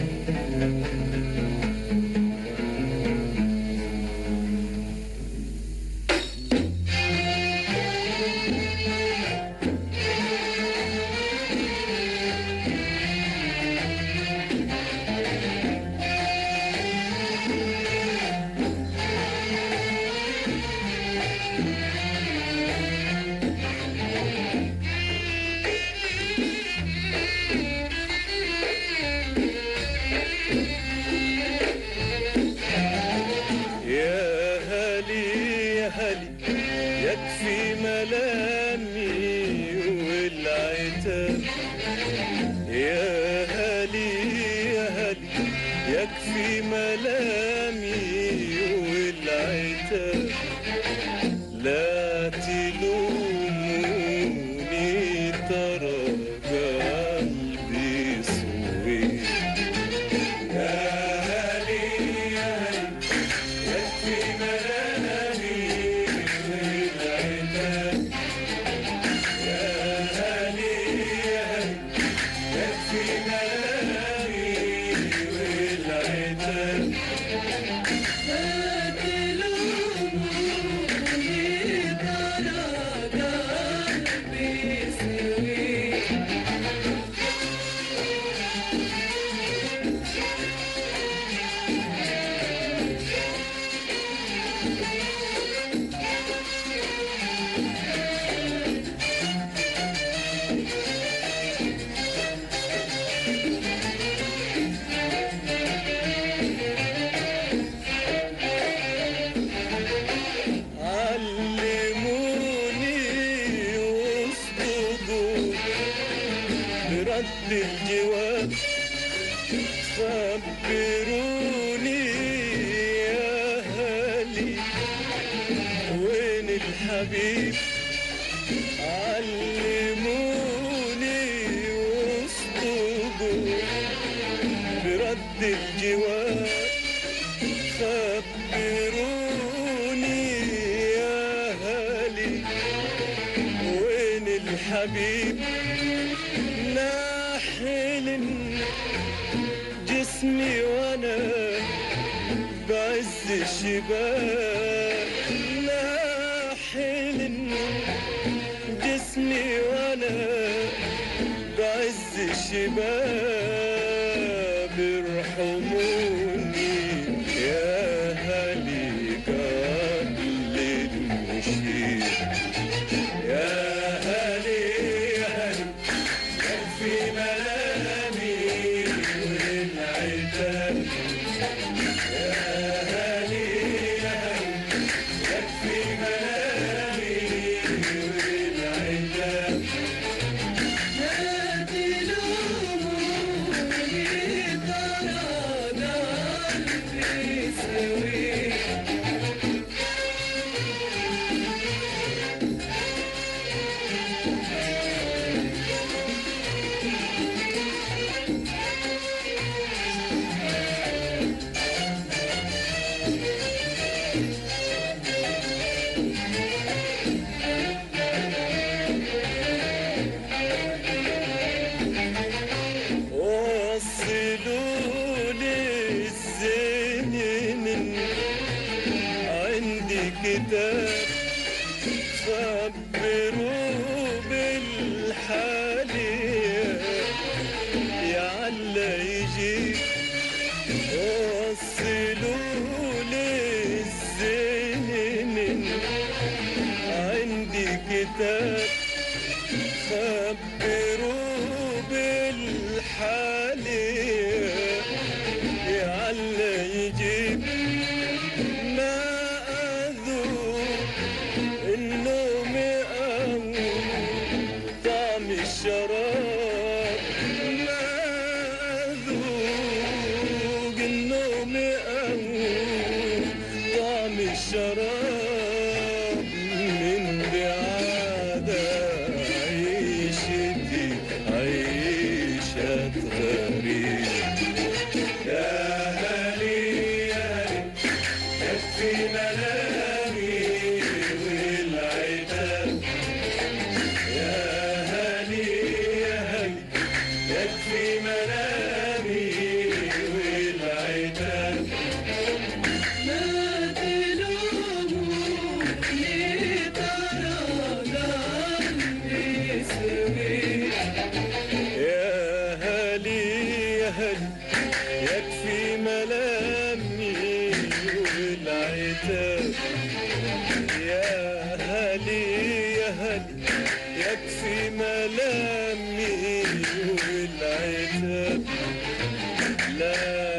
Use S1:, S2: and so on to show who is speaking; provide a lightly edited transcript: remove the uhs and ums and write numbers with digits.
S1: يكفي ملامي والعتاب، يا هلي يا هلي يكفي ملامي والعتاب، لا تلوموني ترى قلبي صغير. يا هلي يا هلي يكفي ملامي والعتاب، يا هلي يا هلي يكفي ملامي والعتاب، لا تلوموني ترى قلبي صغير. علموني واصبروا برد الجواب، خبروني يا هلي وين الحبيب. علموني واصبروا برد الجواب، خبروني يا هلي وين الحبيب. ناحل جسمي وانا بعز الشباب، ناحل جسمي وانا بعز الشباب. ارحموني يا هلي قبل المشير. يا هلي يا هلي يكفي ملامي والعتاب، يا هلي يا هلي يكفي ملامي والعتاب، لا تلوموني ترى قلبي صغير. وصلوا لي الزين من عندي كتاب، خبروا بالحالي يعلى يجيب. وصلوا لي الزين من عندي كتاب، خبروا بالحالي يعلى يجيب. ما أذوق يكفي ملامي والعتاب يا هلي يا هلي يكفي ملامي والعتاب لا